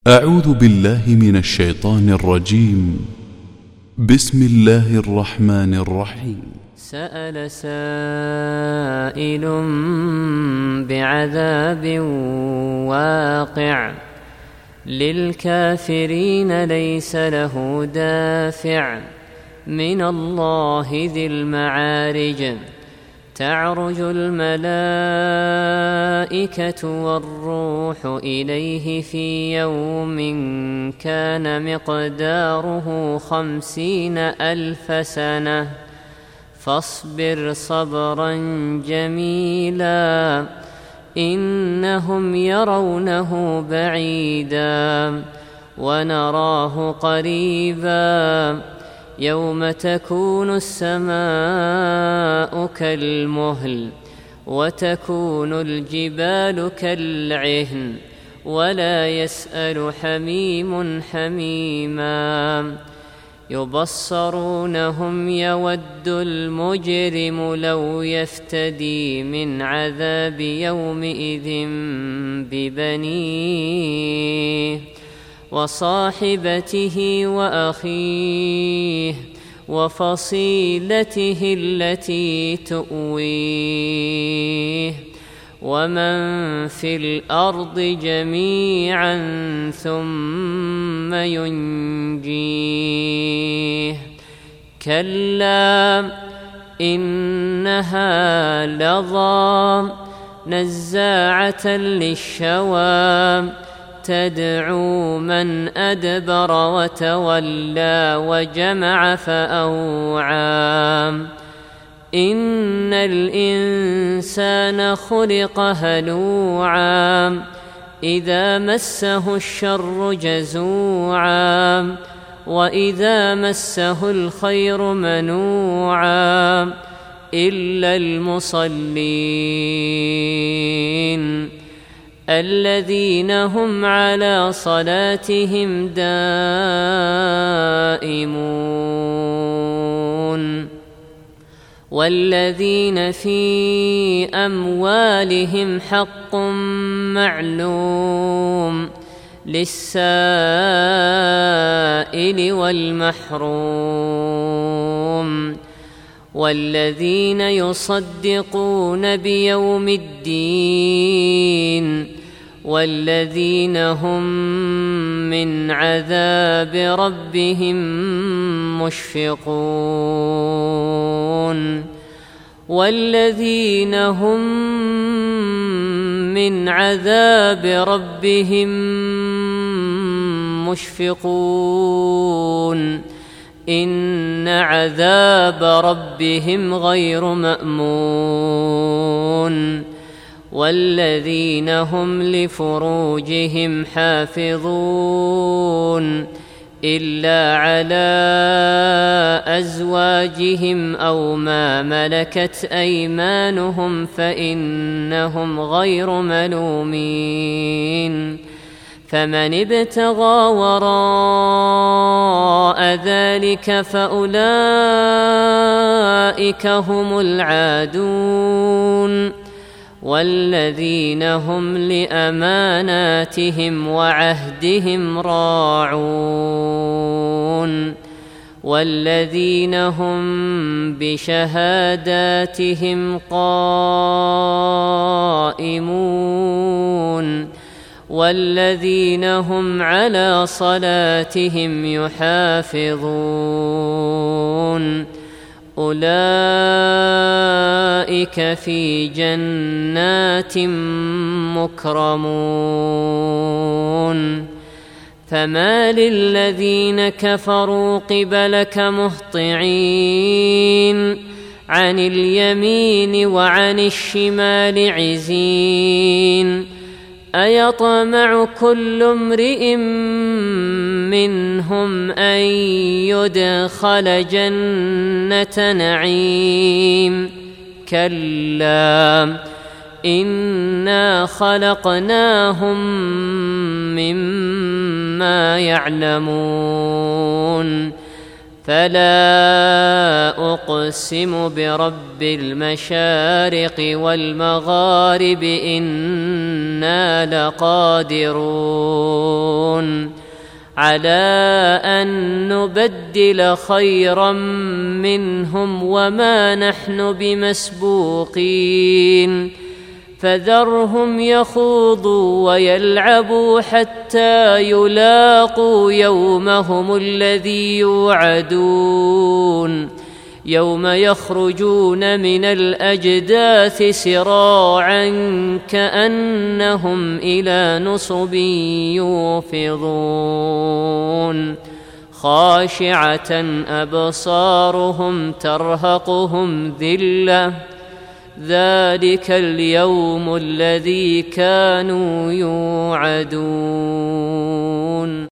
أعوذ بالله من الشيطان الرجيم. بسم الله الرحمن الرحيم. سأل سائل بعذاب واقع للكافرين ليس له دافع من الله ذي المعارج. تعرج الملائكة والروح إليه في يوم كان مقداره 50,000 سنة فاصبر صبرا جميلا إنهم يرونه بعيدا ونراه قريبا يوم تكون السماء كالمهل وتكون الجبال كالعهن ولا يسأل حميم حميما. يبصرونهم يود المجرم لو يفتدي من عذاب يومئذ ببنيه وصاحبته وأخيه وفصيلته التي تؤويه ومن في الأرض جميعا ثم ينجيه. كلا إنها لظى نزاعة للشوى تدعو من أدبر وتولى وجمع فأوعى. إن الإنسان خلق هلوعا إذا مسه الشر جزوعا وإذا مسه الخير منوعا إلا المصلين الذين هم على صلاتهم دائمون والذين في أموالهم حق معلوم للسائل والمحروم والذين يصدقون بيوم الدين والذين هم من عذاب ربهم مشفقون والذين هم من عذاب ربهم مشفقون إن عذاب ربهم غير مأمون والذين هم لفروجهم حافظون إلا على أزواجهم أو ما ملكت أيمانهم فإنهم غير ملومين. فمن ابتغى وراء ذلك فأولئك هم العادون والذين هم لأماناتهم وعهدهم راعون والذين هم بشهاداتهم قائمون والذين هم على صلاتهم يحافظون أولئك في جنات مكرمون. فما للذين كفروا قبلك مهطعين عن اليمين وعن الشمال عزين أيطمع كل امرئ منهم أن يدخل جنة نعيم كلا إنا خلقناهم مما يعلمون. فلا أقسم برب المشارق والمغارب إنا لقادرون على أن نبدل خيرا منهم وما نحن بمسبوقين فذرهم يخوضوا ويلعبوا حتى يلاقوا يومهم الذي يوعدون يوم يخرجون من الأجداث سراعا كأنهم إلى نصب يوفضون خاشعة أبصارهم ترهقهم ذلة ذلك اليوم الذي كانوا يوعدون